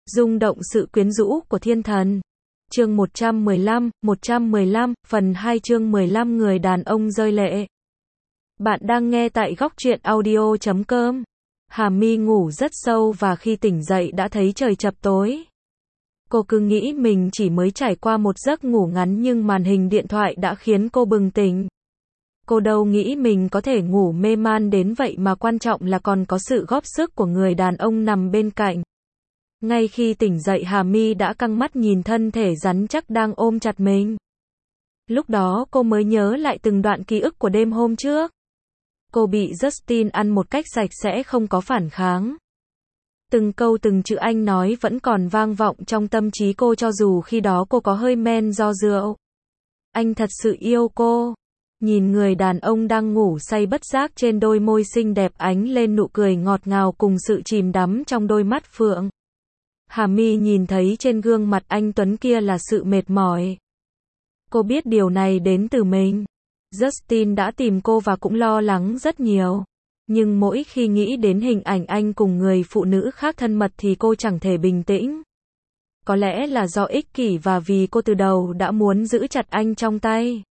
Rung động sự quyến rũ của thiên thần. Chương 115, phần 2 chương 15 người đàn ông rơi lệ. Bạn đang nghe tại góc truyện audio.com. Hà My ngủ rất sâu và khi tỉnh dậy đã thấy trời chập tối. Cô cứ nghĩ mình chỉ mới trải qua một giấc ngủ ngắn nhưng màn hình điện thoại đã khiến cô bừng tỉnh. Cô đâu nghĩ mình có thể ngủ mê man đến vậy mà quan trọng là còn có sự góp sức của người đàn ông nằm bên cạnh. Ngay khi tỉnh dậy Hà My đã căng mắt nhìn thân thể rắn chắc đang ôm chặt mình. Lúc đó cô mới nhớ lại từng đoạn ký ức của đêm hôm trước. Cô bị Justin ăn một cách sạch sẽ không có phản kháng. Từng câu từng chữ anh nói vẫn còn vang vọng trong tâm trí cô cho dù khi đó cô có hơi men do rượu. Anh thật sự yêu cô. Nhìn người đàn ông đang ngủ say bất giác trên đôi môi xinh đẹp ánh lên nụ cười ngọt ngào cùng sự chìm đắm trong đôi mắt phượng. Hà My nhìn thấy trên gương mặt anh tuấn kia là sự mệt mỏi. Cô biết điều này đến từ mình. Justin đã tìm cô và cũng lo lắng rất nhiều. Nhưng mỗi khi nghĩ đến hình ảnh anh cùng người phụ nữ khác thân mật thì cô chẳng thể bình tĩnh. Có lẽ là do ích kỷ và vì cô từ đầu đã muốn giữ chặt anh trong tay.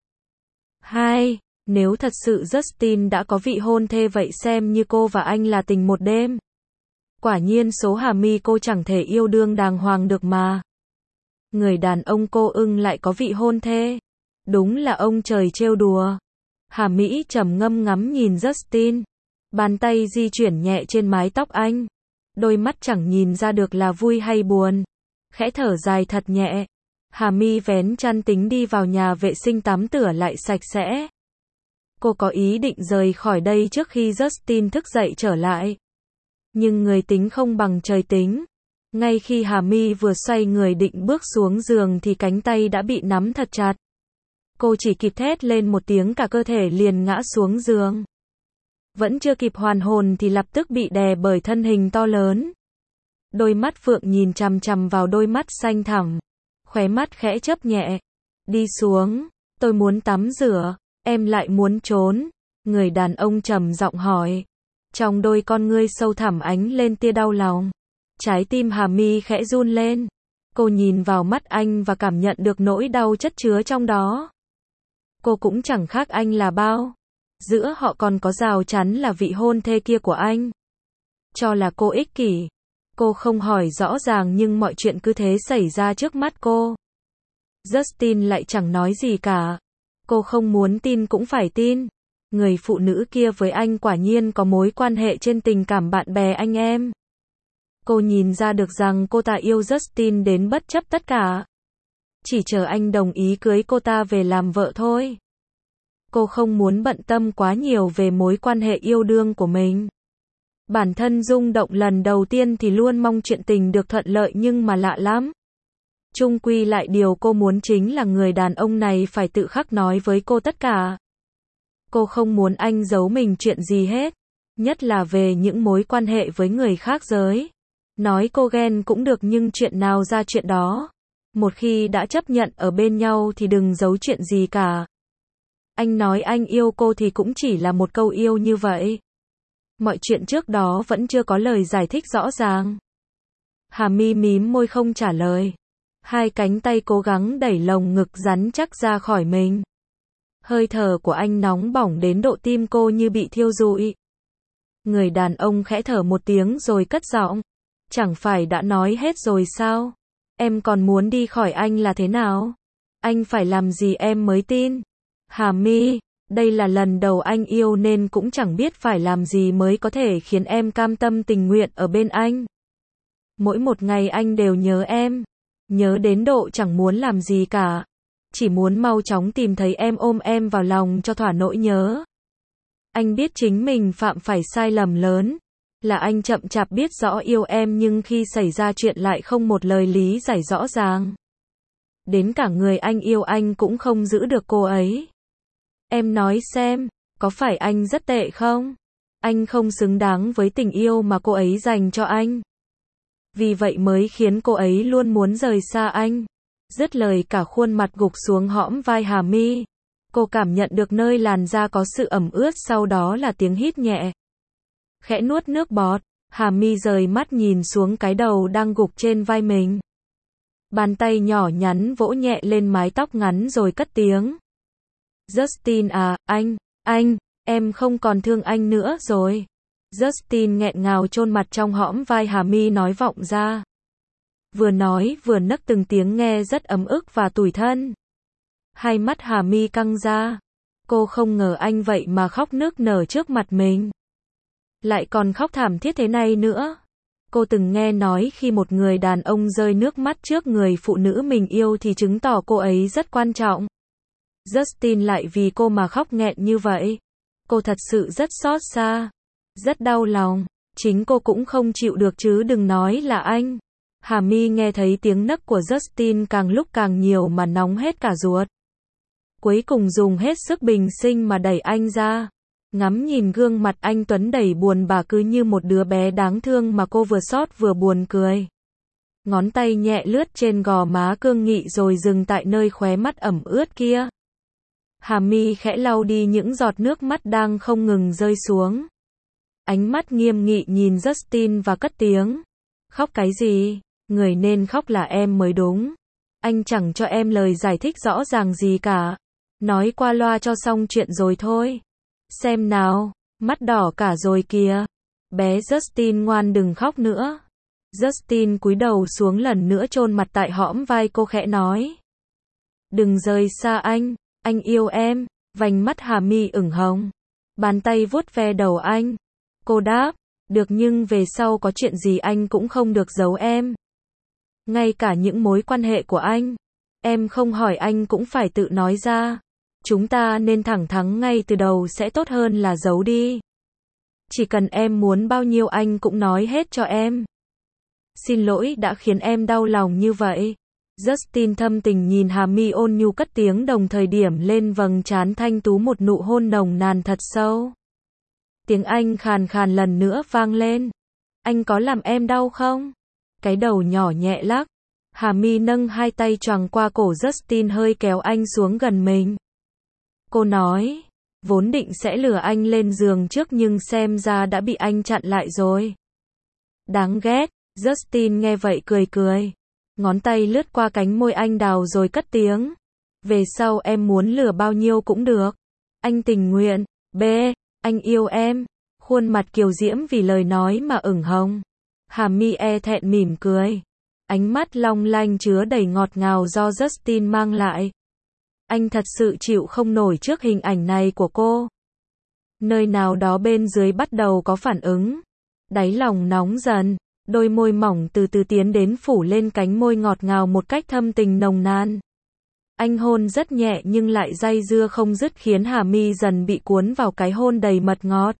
2. Nếu thật sự Justin đã có vị hôn thê vậy xem như cô và anh là tình một đêm. Quả nhiên số Hà My cô chẳng thể yêu đương đàng hoàng được mà. Người đàn ông cô ưng lại có vị hôn thê. Đúng là ông trời trêu đùa. Hà Mỹ trầm ngâm ngắm nhìn Justin. Bàn tay di chuyển nhẹ trên mái tóc anh. Đôi mắt chẳng nhìn ra được là vui hay buồn. Khẽ thở dài thật nhẹ. Hà My vén chăn tính đi vào nhà vệ sinh tắm rửa lại sạch sẽ. Cô có ý định rời khỏi đây trước khi Justin thức dậy trở lại. Nhưng người tính không bằng trời tính. Ngay khi Hà My vừa xoay người định bước xuống giường thì cánh tay đã bị nắm thật chặt. Cô chỉ kịp thét lên một tiếng cả cơ thể liền ngã xuống giường. Vẫn chưa kịp hoàn hồn thì lập tức bị đè bởi thân hình to lớn. Đôi mắt phượng nhìn chằm chằm vào đôi mắt xanh thẳm. Khóe mắt khẽ chớp nhẹ. Đi xuống, tôi muốn tắm rửa, em lại muốn trốn. Người đàn ông trầm giọng hỏi. Trong đôi con ngươi sâu thẳm ánh lên tia đau lòng. Trái tim Hà My khẽ run lên. Cô nhìn vào mắt anh và cảm nhận được nỗi đau chất chứa trong đó. Cô cũng chẳng khác anh là bao. Giữa họ còn có rào chắn là vị hôn thê kia của anh. Cho là cô ích kỷ. Cô không hỏi rõ ràng nhưng mọi chuyện cứ thế xảy ra trước mắt cô. Justin lại chẳng nói gì cả. Cô không muốn tin cũng phải tin. Người phụ nữ kia với anh quả nhiên có mối quan hệ trên tình cảm bạn bè anh em. Cô nhìn ra được rằng cô ta yêu Justin đến bất chấp tất cả. Chỉ chờ anh đồng ý cưới cô ta về làm vợ thôi. Cô không muốn bận tâm quá nhiều về mối quan hệ yêu đương của mình. Bản thân rung động lần đầu tiên thì luôn mong chuyện tình được thuận lợi nhưng mà lạ lắm. Chung quy lại điều cô muốn chính là người đàn ông này phải tự khắc nói với cô tất cả. Cô không muốn anh giấu mình chuyện gì hết. Nhất là về những mối quan hệ với người khác giới. Nói cô ghen cũng được nhưng chuyện nào ra chuyện đó. Một khi đã chấp nhận ở bên nhau thì đừng giấu chuyện gì cả. Anh nói anh yêu cô thì cũng chỉ là một câu yêu như vậy. Mọi chuyện trước đó vẫn chưa có lời giải thích rõ ràng. Hà My mím môi không trả lời. Hai cánh tay cố gắng đẩy lồng ngực rắn chắc ra khỏi mình. Hơi thở của anh nóng bỏng đến độ tim cô như bị thiêu rụi. Người đàn ông khẽ thở một tiếng rồi cất giọng. Chẳng phải đã nói hết rồi sao? Em còn muốn đi khỏi anh là thế nào? Anh phải làm gì em mới tin? Hà My, đây là lần đầu anh yêu nên cũng chẳng biết phải làm gì mới có thể khiến em cam tâm tình nguyện ở bên anh. Mỗi một ngày anh đều nhớ em. Nhớ đến độ chẳng muốn làm gì cả. Chỉ muốn mau chóng tìm thấy em ôm em vào lòng cho thỏa nỗi nhớ. Anh biết chính mình phạm phải sai lầm lớn. Là anh chậm chạp biết rõ yêu em nhưng khi xảy ra chuyện lại không một lời lý giải rõ ràng. Đến cả người anh yêu anh cũng không giữ được cô ấy. Em nói xem, có phải anh rất tệ không? Anh không xứng đáng với tình yêu mà cô ấy dành cho anh. Vì vậy mới khiến cô ấy luôn muốn rời xa anh. Dứt lời cả khuôn mặt gục xuống hõm vai Hà My. Cô cảm nhận được nơi làn da có sự ẩm ướt sau đó là tiếng hít nhẹ. Khẽ nuốt nước bọt. Hà My rời mắt nhìn xuống cái đầu đang gục trên vai mình. Bàn tay nhỏ nhắn vỗ nhẹ lên mái tóc ngắn rồi cất tiếng. Justin à, anh, em không còn thương anh nữa rồi. Justin nghẹn ngào chôn mặt trong hõm vai Hà My nói vọng ra. Vừa nói vừa nấc từng tiếng nghe rất ấm ức và tủi thân. Hai mắt Hà My căng ra. Cô không ngờ anh vậy mà khóc nức nở trước mặt mình. Lại còn khóc thảm thiết thế này nữa. Cô từng nghe nói khi một người đàn ông rơi nước mắt trước người phụ nữ mình yêu thì chứng tỏ cô ấy rất quan trọng. Justin lại vì cô mà khóc nghẹn như vậy. Cô thật sự rất xót xa, rất đau lòng. Chính cô cũng không chịu được chứ đừng nói là anh. Hà My nghe thấy tiếng nấc của Justin càng lúc càng nhiều mà nóng hết cả ruột. Cuối cùng dùng hết sức bình sinh mà đẩy anh ra. Ngắm nhìn gương mặt anh tuấn đầy buồn bã cứ như một đứa bé đáng thương mà cô vừa xót vừa buồn cười. Ngón tay nhẹ lướt trên gò má cương nghị rồi dừng tại nơi khóe mắt ẩm ướt kia. Hà My khẽ lau đi những giọt nước mắt đang không ngừng rơi xuống. Ánh mắt nghiêm nghị nhìn Justin và cất tiếng. Khóc cái gì? Người nên khóc là em mới đúng. Anh chẳng cho em lời giải thích rõ ràng gì cả. Nói qua loa cho xong chuyện rồi thôi. Xem nào, mắt đỏ cả rồi kìa. Bé Justin ngoan đừng khóc nữa. Justin cúi đầu xuống lần nữa chôn mặt tại hõm vai cô khẽ nói. Đừng rời xa anh yêu em. Vành mắt Hà My ửng hồng. Bàn tay vuốt ve đầu anh. Cô đáp, được nhưng về sau có chuyện gì anh cũng không được giấu em. Ngay cả những mối quan hệ của anh, em không hỏi anh cũng phải tự nói ra. Chúng ta nên thẳng thắn ngay từ đầu sẽ tốt hơn là giấu đi. Chỉ cần em muốn bao nhiêu anh cũng nói hết cho em. Xin lỗi đã khiến em đau lòng như vậy. Justin thâm tình nhìn Hà My ôn nhu cất tiếng đồng thời điểm lên vầng trán thanh tú một nụ hôn nồng nàn thật sâu. Tiếng anh khàn khàn lần nữa vang lên. Anh có làm em đau không? Cái đầu nhỏ nhẹ lắc. Hà My nâng hai tay choàng qua cổ Justin hơi kéo anh xuống gần mình. Cô nói, vốn định sẽ lừa anh lên giường trước nhưng xem ra đã bị anh chặn lại rồi. Đáng ghét. Justin nghe vậy cười cười. Ngón tay lướt qua cánh môi anh đào rồi cất tiếng. Về sau em muốn lừa bao nhiêu cũng được. Anh tình nguyện. B. Anh yêu em. Khuôn mặt kiều diễm vì lời nói mà ửng hồng. Hà My e thẹn mỉm cười. Ánh mắt long lanh chứa đầy ngọt ngào do Justin mang lại. Anh thật sự chịu không nổi trước hình ảnh này của cô. Nơi nào đó bên dưới bắt đầu có phản ứng. Đáy lòng nóng dần. Đôi môi mỏng từ từ tiến đến phủ lên cánh môi ngọt ngào một cách thâm tình nồng nàn. Anh hôn rất nhẹ nhưng lại day dưa không dứt khiến Hà My dần bị cuốn vào cái hôn đầy mật ngọt.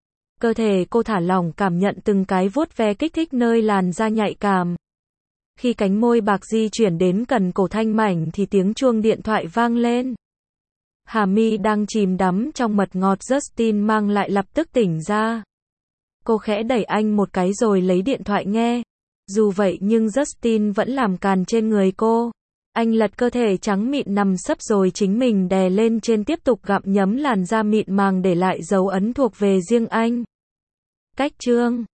Cơ thể cô thả lỏng cảm nhận từng cái vuốt ve kích thích nơi làn da nhạy cảm. Khi cánh môi bạc di chuyển đến gần cổ thanh mảnh thì tiếng chuông điện thoại vang lên. Hà My đang chìm đắm trong mật ngọt Justin mang lại lập tức tỉnh ra. Cô khẽ đẩy anh một cái rồi lấy điện thoại nghe. Dù vậy nhưng Justin vẫn làm càn trên người cô. Anh lật cơ thể trắng mịn nằm sấp rồi chính mình đè lên trên tiếp tục gặm nhấm làn da mịn màng để lại dấu ấn thuộc về riêng anh. Cách chương